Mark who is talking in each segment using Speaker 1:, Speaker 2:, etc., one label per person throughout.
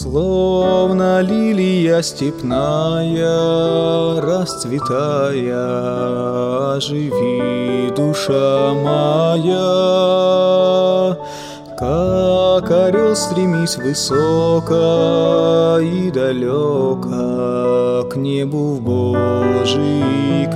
Speaker 1: Словно лилия степная, расцветая, оживи, душа моя. Как орел стремись высоко и далеко к небу в Божьи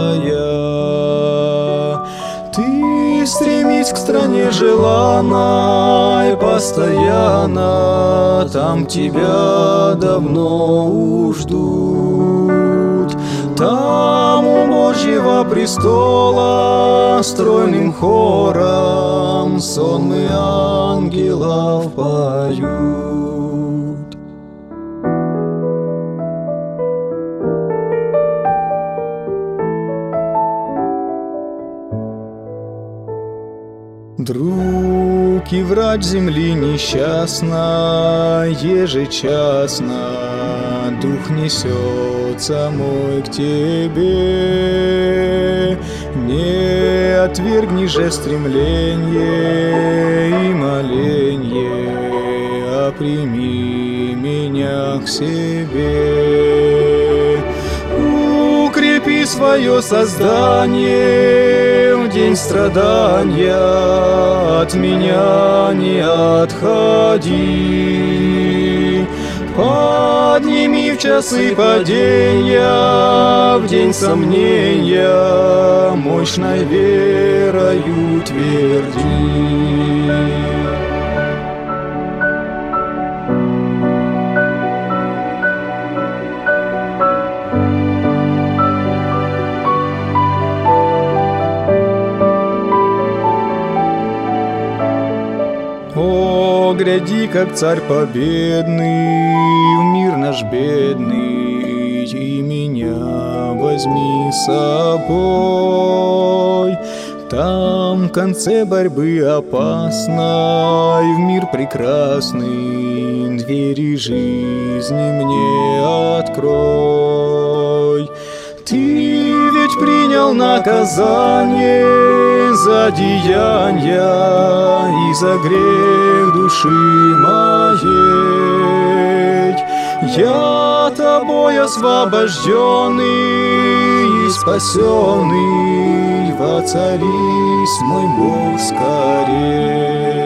Speaker 1: края. Ты стремись к стране желанной постоянно, там тебя давно уж ждут. Там у Божьего престола стройным хором сонмы ангелов поют. Друг и врач земли несчастна, ежечасно дух несется мой к тебе. Не отвергни же стремление и моленье, а прими меня к себе. Укрепи свое создание в день страдания, от меня не отходи. Подними в часы падения, в день сомнения, мощной верою тверди. О, гляди, как царь победный, в мир наш бедный, и меня возьми с собой. Там в конце борьбы опасной, в мир прекрасный, двери жизни мне открой. Ты ведь принял наказание за деяния и за грех души моей. Я тобой освобожденный и спасенный, воцарись, мой Бог, скорей.